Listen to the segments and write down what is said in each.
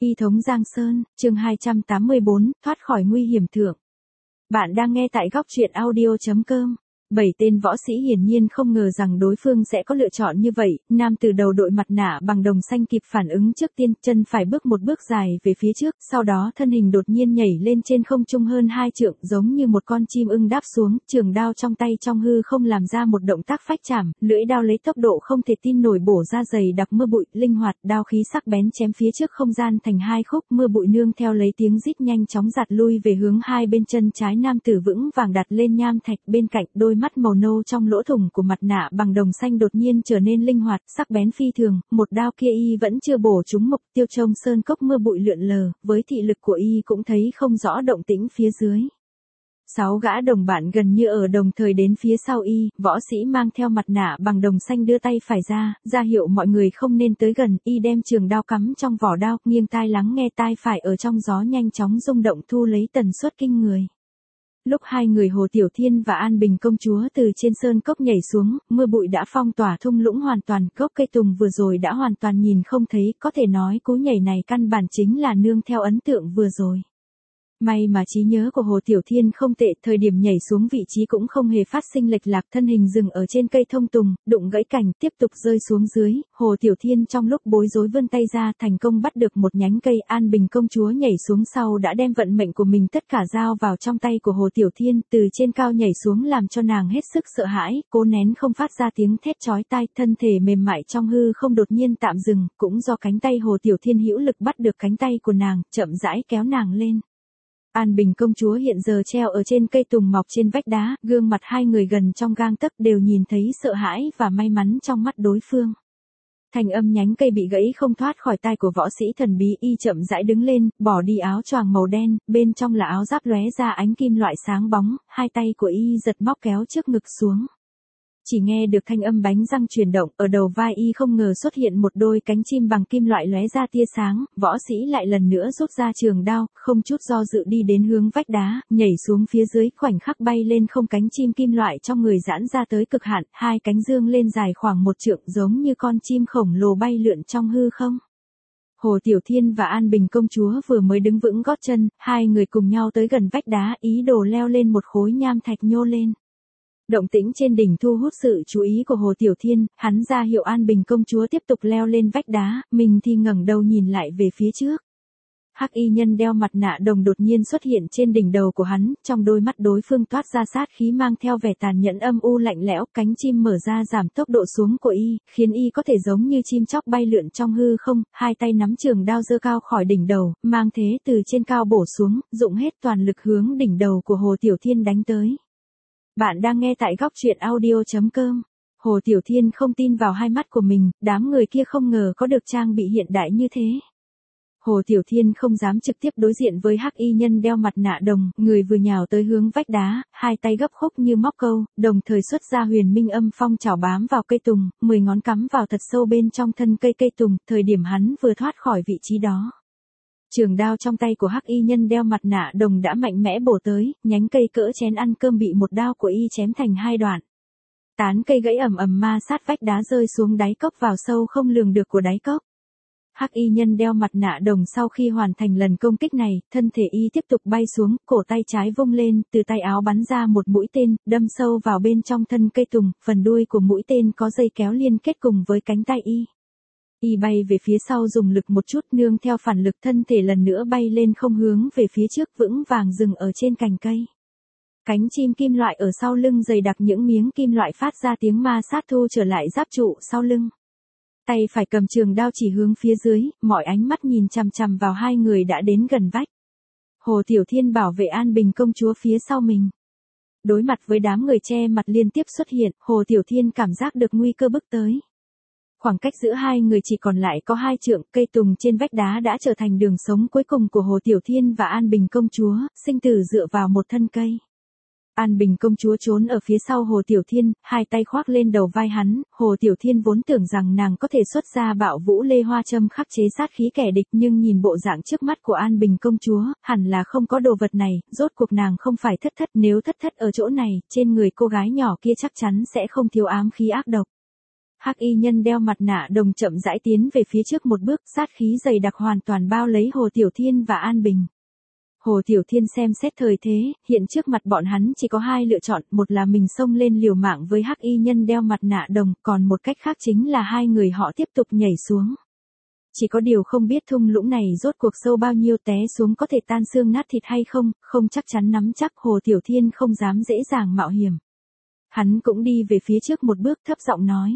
Y thống Giang Sơn, chương 284, thoát khỏi nguy hiểm thượng. Bạn đang nghe tại góc truyện audio.com. 7 tên võ sĩ hiển nhiên không ngờ rằng đối phương sẽ có lựa chọn như vậy, nam từ đầu đội mặt nạ bằng đồng xanh kịp phản ứng trước tiên, chân phải bước một bước dài về phía trước, sau đó thân hình đột nhiên nhảy lên trên không trung hơn 2 trượng, giống như một con chim ưng đáp xuống, trường đao trong tay trong hư không làm ra một động tác phách chảm, lưỡi đao lấy tốc độ không thể tin nổi bổ ra dày đặc mưa bụi, linh hoạt, đao khí sắc bén chém phía trước không gian thành hai khúc, mưa bụi nương theo lấy tiếng rít nhanh chóng giạt lui về hướng hai bên chân trái, nam tử vững vàng đặt lên nham thạch bên cạnh, đôi mắt màu nâu trong lỗ thủng của mặt nạ bằng đồng xanh đột nhiên trở nên linh hoạt, sắc bén phi thường, một đao kia y vẫn chưa bổ trúng mục tiêu, trông sơn cốc mưa bụi lượn lờ, với thị lực của y cũng thấy không rõ động tĩnh phía dưới. 6 gã đồng bạn gần như ở đồng thời đến phía sau y, võ sĩ mang theo mặt nạ bằng đồng xanh đưa tay phải ra hiệu mọi người không nên tới gần, y đem trường đao cắm trong vỏ đao, nghiêng tai lắng nghe, tai phải ở trong gió nhanh chóng rung động thu lấy tần suất kinh người. Lúc hai người Hồ Tiểu Thiên và An Bình công chúa từ trên sơn cốc nhảy xuống, mưa bụi đã phong tỏa thung lũng hoàn toàn, gốc cây tùng vừa rồi đã hoàn toàn nhìn không thấy, có thể nói cú nhảy này căn bản chính là nương theo ấn tượng vừa rồi. May mà trí nhớ của Hồ Tiểu Thiên không tệ, thời điểm nhảy xuống vị trí cũng không hề phát sinh lệch lạc, thân hình dừng ở trên cây thông tùng, đụng gãy cành, tiếp tục rơi xuống dưới. Hồ Tiểu Thiên trong lúc bối rối vươn tay ra, thành công bắt được một nhánh cây. An Bình công chúa nhảy xuống sau đã đem vận mệnh của mình tất cả giao vào trong tay của Hồ Tiểu Thiên, từ trên cao nhảy xuống làm cho nàng hết sức sợ hãi, cố nén không phát ra tiếng thét chói tai, thân thể mềm mại trong hư không đột nhiên tạm dừng, cũng do cánh tay Hồ Tiểu Thiên hữu lực bắt được cánh tay của nàng, chậm rãi kéo nàng lên. An Bình công chúa hiện giờ treo ở trên cây tùng mọc trên vách đá, gương mặt hai người gần trong gang tấc đều nhìn thấy sợ hãi và may mắn trong mắt đối phương. Thanh âm nhánh cây bị gãy không thoát khỏi tai của võ sĩ thần bí, y chậm rãi đứng lên, bỏ đi áo choàng màu đen, bên trong là áo giáp lóe ra ánh kim loại sáng bóng, hai tay của y giật móc kéo trước ngực xuống. Chỉ nghe được thanh âm bánh răng chuyển động, ở đầu vai y không ngờ xuất hiện một đôi cánh chim bằng kim loại lóe ra tia sáng, võ sĩ lại lần nữa rút ra trường đao, không chút do dự đi đến hướng vách đá, nhảy xuống phía dưới, khoảnh khắc bay lên không, cánh chim kim loại trong người giãn ra tới cực hạn, hai cánh dương lên dài khoảng 1 trượng, giống như con chim khổng lồ bay lượn trong hư không. Hồ Tiểu Thiên và An Bình công chúa vừa mới đứng vững gót chân, hai người cùng nhau tới gần vách đá, ý đồ leo lên một khối nham thạch nhô lên. Động tĩnh trên đỉnh thu hút sự chú ý của Hồ Tiểu Thiên, hắn ra hiệu An Bình công chúa tiếp tục leo lên vách đá, mình thì ngẩng đầu nhìn lại về phía trước. Hắc y nhân đeo mặt nạ đồng đột nhiên xuất hiện trên đỉnh đầu của hắn, trong đôi mắt đối phương toát ra sát khí mang theo vẻ tàn nhẫn âm u lạnh lẽo, cánh chim mở ra giảm tốc độ xuống của y, khiến y có thể giống như chim chóc bay lượn trong hư không, hai tay nắm trường đao giơ cao khỏi đỉnh đầu, mang thế từ trên cao bổ xuống, dụng hết toàn lực hướng đỉnh đầu của Hồ Tiểu Thiên đánh tới. Bạn đang nghe tại góc truyện audio.com. Hồ Tiểu Thiên không tin vào hai mắt của mình, đám người kia không ngờ có được trang bị hiện đại như thế. Hồ Tiểu Thiên không dám trực tiếp đối diện với hắc y nhân đeo mặt nạ đồng, người vừa nhào tới hướng vách đá, hai tay gấp khúc như móc câu, đồng thời xuất ra huyền minh âm phong chảo bám vào cây tùng, 10 ngón cắm vào thật sâu bên trong thân cây tùng, thời điểm hắn vừa thoát khỏi vị trí đó. Trường đao trong tay của hắc y nhân đeo mặt nạ đồng đã mạnh mẽ bổ tới, nhánh cây cỡ chén ăn cơm bị một đao của y chém thành hai đoạn. Tán cây gãy ầm ầm ma sát vách đá rơi xuống đáy cốc vào sâu không lường được của đáy cốc. Hắc y nhân đeo mặt nạ đồng sau khi hoàn thành lần công kích này, thân thể y tiếp tục bay xuống, cổ tay trái vung lên, từ tay áo bắn ra một mũi tên, đâm sâu vào bên trong thân cây tùng, phần đuôi của mũi tên có dây kéo liên kết cùng với cánh tay y. Y bay về phía sau dùng lực một chút, nương theo phản lực thân thể lần nữa bay lên không hướng về phía trước, vững vàng dừng ở trên cành cây. Cánh chim kim loại ở sau lưng dày đặc những miếng kim loại phát ra tiếng ma sát thu trở lại giáp trụ sau lưng. Tay phải cầm trường đao chỉ hướng phía dưới, mọi ánh mắt nhìn chằm chằm vào hai người đã đến gần vách. Hồ Tiểu Thiên bảo vệ An Bình công chúa phía sau mình. Đối mặt với đám người che mặt liên tiếp xuất hiện, Hồ Tiểu Thiên cảm giác được nguy cơ bước tới. Khoảng cách giữa hai người chỉ còn lại có 2 trượng, cây tùng trên vách đá đã trở thành đường sống cuối cùng của Hồ Tiểu Thiên và An Bình công chúa, sinh tử dựa vào một thân cây. An Bình công chúa trốn ở phía sau Hồ Tiểu Thiên, hai tay khoác lên đầu vai hắn, Hồ Tiểu Thiên vốn tưởng rằng nàng có thể xuất ra bạo vũ lê hoa châm khắc chế sát khí kẻ địch, nhưng nhìn bộ dạng trước mắt của An Bình công chúa, hẳn là không có đồ vật này, rốt cuộc nàng không phải thất thất, nếu thất thất ở chỗ này, trên người cô gái nhỏ kia chắc chắn sẽ không thiếu ám khí ác độc. Hắc y nhân đeo mặt nạ đồng chậm rãi tiến về phía trước một bước, sát khí dày đặc hoàn toàn bao lấy Hồ Tiểu Thiên và An Bình. Hồ Tiểu Thiên xem xét thời thế, hiện trước mặt bọn hắn chỉ có hai lựa chọn, một là mình xông lên liều mạng với hắc y nhân đeo mặt nạ đồng, còn một cách khác chính là hai người họ tiếp tục nhảy xuống. Chỉ có điều không biết thung lũng này rốt cuộc sâu bao nhiêu, té xuống có thể tan xương nát thịt hay không, không chắc chắn nắm chắc. Hồ Tiểu Thiên không dám dễ dàng mạo hiểm. Hắn cũng đi về phía trước một bước, thấp giọng nói.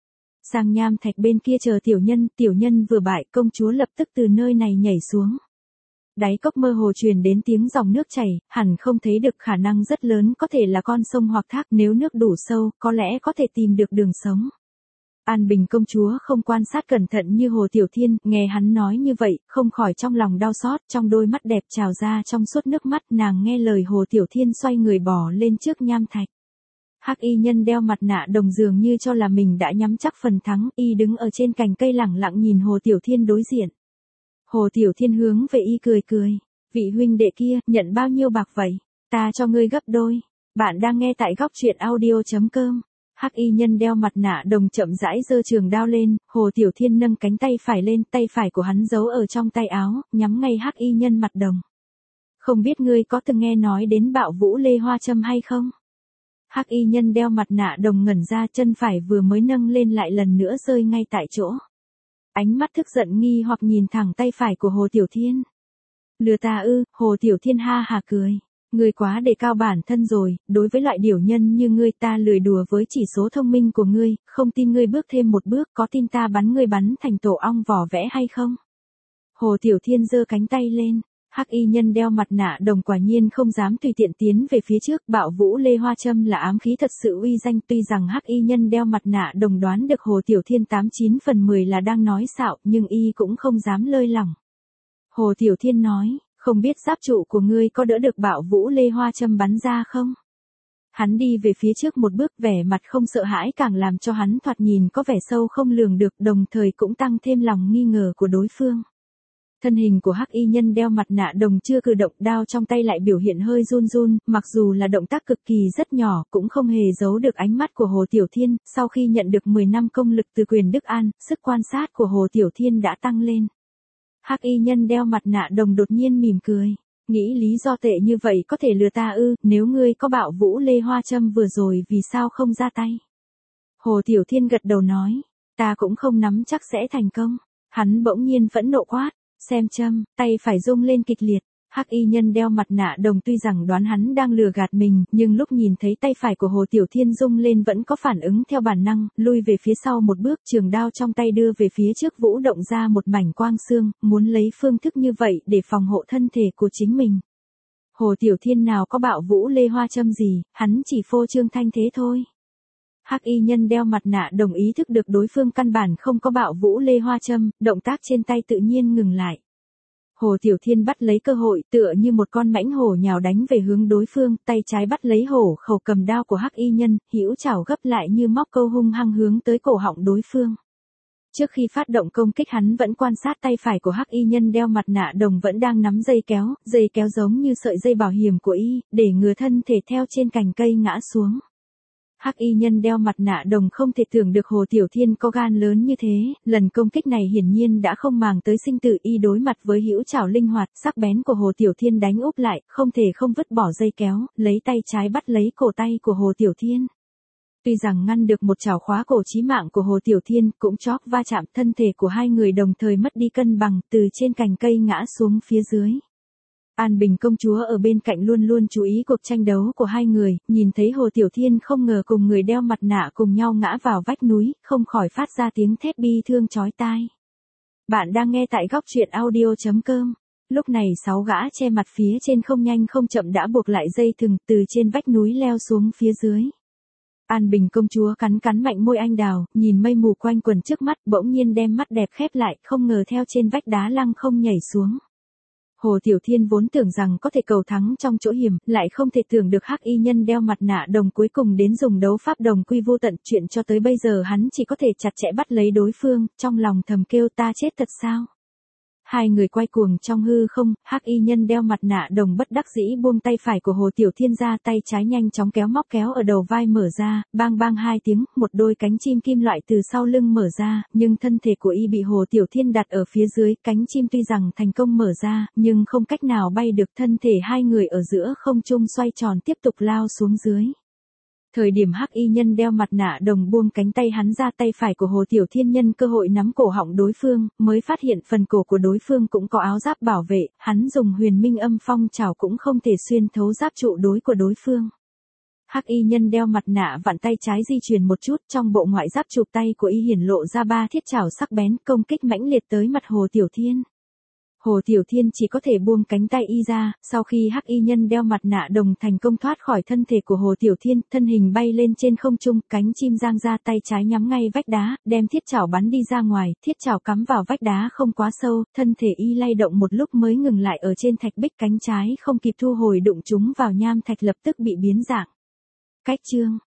Sang nham thạch bên kia chờ tiểu nhân vừa bại, công chúa lập tức từ nơi này nhảy xuống. Đáy cốc mơ hồ truyền đến tiếng dòng nước chảy, hẳn không thấy được, khả năng rất lớn có thể là con sông hoặc thác, nếu nước đủ sâu, có lẽ có thể tìm được đường sống. An Bình công chúa không quan sát cẩn thận như Hồ Tiểu Thiên, nghe hắn nói như vậy, không khỏi trong lòng đau xót, trong đôi mắt đẹp trào ra trong suốt nước mắt, nàng nghe lời Hồ Tiểu Thiên xoay người bỏ lên trước nham thạch. Hắc y nhân đeo mặt nạ đồng dường như cho là mình đã nhắm chắc phần thắng, y đứng ở trên cành cây lẳng lặng nhìn Hồ Tiểu Thiên đối diện. Hồ Tiểu Thiên hướng về y cười cười. Vị huynh đệ kia, nhận bao nhiêu bạc vậy? Ta cho ngươi gấp đôi. Bạn đang nghe tại góc truyện audio.com. Hắc y nhân đeo mặt nạ đồng chậm rãi giơ trường đao lên, Hồ Tiểu Thiên nâng cánh tay phải lên, tay phải của hắn giấu ở trong tay áo, nhắm ngay hắc y nhân mặt đồng. Không biết ngươi có từng nghe nói đến bạo vũ Lê Hoa Châm hay không? Hắc y nhân đeo mặt nạ đồng ngẩn ra, chân phải vừa mới nâng lên lại lần nữa rơi ngay tại chỗ. Ánh mắt tức giận nghi hoặc nhìn thẳng tay phải của Hồ Tiểu Thiên. Lừa ta ư? Hồ Tiểu Thiên ha hà cười. Ngươi quá đề cao bản thân rồi, đối với loại điểu nhân như ngươi ta lười đùa với chỉ số thông minh của ngươi, không tin ngươi bước thêm một bước, có tin ta bắn ngươi bắn thành tổ ong vỏ vẽ hay không? Hồ Tiểu Thiên giơ cánh tay lên. Hắc y nhân đeo mặt nạ đồng quả nhiên không dám tùy tiện tiến về phía trước, bạo vũ Lê Hoa Châm là ám khí thật sự uy danh, tuy rằng hắc y nhân đeo mặt nạ đồng đoán được Hồ Tiểu Thiên 89 phần 10 là đang nói xạo, nhưng y cũng không dám lơi lỏng. Hồ Tiểu Thiên nói, không biết giáp trụ của ngươi có đỡ được bạo vũ Lê Hoa Châm bắn ra không? Hắn đi về phía trước một bước, vẻ mặt không sợ hãi càng làm cho hắn thoạt nhìn có vẻ sâu không lường được, đồng thời cũng tăng thêm lòng nghi ngờ của đối phương. Thân hình của hắc y nhân đeo mặt nạ đồng chưa cử động, đao trong tay lại biểu hiện hơi run run, mặc dù là động tác cực kỳ rất nhỏ, cũng không hề giấu được ánh mắt của Hồ Tiểu Thiên. Sau khi nhận được 10 năm công lực từ Quyền Đức An, sức quan sát của Hồ Tiểu Thiên đã tăng lên. Hắc y nhân đeo mặt nạ đồng đột nhiên mỉm cười. Nghĩ lý do tệ như vậy có thể lừa ta ư? Nếu ngươi có bạo vũ Lê Hoa Châm vừa rồi vì sao không ra tay? Hồ Tiểu Thiên gật đầu nói, ta cũng không nắm chắc sẽ thành công. Hắn bỗng nhiên phẫn nộ quát. Xem châm, tay phải rung lên kịch liệt. Hắc y nhân đeo mặt nạ đồng tuy rằng đoán hắn đang lừa gạt mình, nhưng lúc nhìn thấy tay phải của Hồ Tiểu Thiên rung lên vẫn có phản ứng theo bản năng, lui về phía sau một bước, trường đao trong tay đưa về phía trước vũ động ra một mảnh quang xương, muốn lấy phương thức như vậy để phòng hộ thân thể của chính mình. Hồ Tiểu Thiên nào có bạo vũ Lê Hoa Châm gì, hắn chỉ phô trương thanh thế thôi. Hắc y nhân đeo mặt nạ đồng ý thức được đối phương căn bản không có bạo vũ Lê Hoa Châm, động tác trên tay tự nhiên ngừng lại. Hồ Tiểu Thiên bắt lấy cơ hội, tựa như một con mãnh hổ nhào đánh về hướng đối phương, tay trái bắt lấy hổ khẩu cầm đao của hắc y nhân, hữu chảo gấp lại như móc câu hung hăng hướng tới cổ họng đối phương. Trước khi phát động công kích hắn vẫn quan sát tay phải của hắc y nhân đeo mặt nạ đồng vẫn đang nắm dây kéo giống như sợi dây bảo hiểm của y, để ngừa thân thể theo trên cành cây ngã xuống. Hắc y nhân đeo mặt nạ đồng không thể tưởng được Hồ Tiểu Thiên có gan lớn như thế, lần công kích này hiển nhiên đã không màng tới sinh tử, y đối mặt với hữu chảo linh hoạt, sắc bén của Hồ Tiểu Thiên đánh úp lại, không thể không vứt bỏ dây kéo, lấy tay trái bắt lấy cổ tay của Hồ Tiểu Thiên. Tuy rằng ngăn được một chảo khóa cổ chí mạng của Hồ Tiểu Thiên, cũng chóp va chạm, thân thể của hai người đồng thời mất đi cân bằng, từ trên cành cây ngã xuống phía dưới. An Bình công chúa ở bên cạnh luôn luôn chú ý cuộc tranh đấu của hai người, nhìn thấy Hồ Tiểu Thiên không ngờ cùng người đeo mặt nạ cùng nhau ngã vào vách núi, không khỏi phát ra tiếng thét bi thương chói tai. Bạn đang nghe tại góc truyện audio.com. Lúc này 6 gã che mặt phía trên không nhanh không chậm đã buộc lại dây thừng, từ trên vách núi leo xuống phía dưới. An Bình công chúa cắn mạnh môi anh đào, nhìn mây mù quanh quần trước mắt, bỗng nhiên đem mắt đẹp khép lại, không ngờ theo trên vách đá lăng không nhảy xuống. Hồ Tiểu Thiên vốn tưởng rằng có thể cầu thắng trong chỗ hiểm, lại không thể tưởng được hắc y nhân đeo mặt nạ đồng cuối cùng đến dùng đấu pháp đồng quy vô tận, chuyện cho tới bây giờ hắn chỉ có thể chặt chẽ bắt lấy đối phương, trong lòng thầm kêu ta chết thật sao. Hai người quay cuồng trong hư không, Hắc y nhân đeo mặt nạ đồng bất đắc dĩ buông tay phải của Hồ Tiểu Thiên ra, tay trái nhanh chóng kéo móc kéo ở đầu vai mở ra, bang bang hai tiếng, một đôi cánh chim kim loại từ sau lưng mở ra, nhưng thân thể của y bị Hồ Tiểu Thiên đặt ở phía dưới, cánh chim tuy rằng thành công mở ra, nhưng không cách nào bay được, thân thể hai người ở giữa không trung xoay tròn tiếp tục lao xuống dưới. Thời điểm Hắc y nhân đeo mặt nạ đồng buông cánh tay hắn ra, tay phải của Hồ Tiểu Thiên nhân cơ hội nắm cổ họng đối phương, mới phát hiện phần cổ của đối phương cũng có áo giáp bảo vệ, hắn dùng huyền minh âm phong trảo cũng không thể xuyên thấu giáp trụ đối của đối phương. Hắc y nhân đeo mặt nạ vặn tay trái di chuyển một chút, trong bộ ngoại giáp chụp tay của y hiển lộ ra 3 thiết chảo sắc bén, công kích mãnh liệt tới mặt Hồ Tiểu Thiên. Hồ Tiểu Thiên chỉ có thể buông cánh tay y ra, sau khi Hắc y nhân đeo mặt nạ đồng thành công thoát khỏi thân thể của Hồ Tiểu Thiên, thân hình bay lên trên không trung, cánh chim giang ra, tay trái nhắm ngay vách đá, đem thiết chảo bắn đi ra ngoài, thiết chảo cắm vào vách đá không quá sâu, thân thể y lay động một lúc mới ngừng lại ở trên thạch bích, cánh trái không kịp thu hồi đụng chúng vào nham thạch lập tức bị biến dạng. Cách chương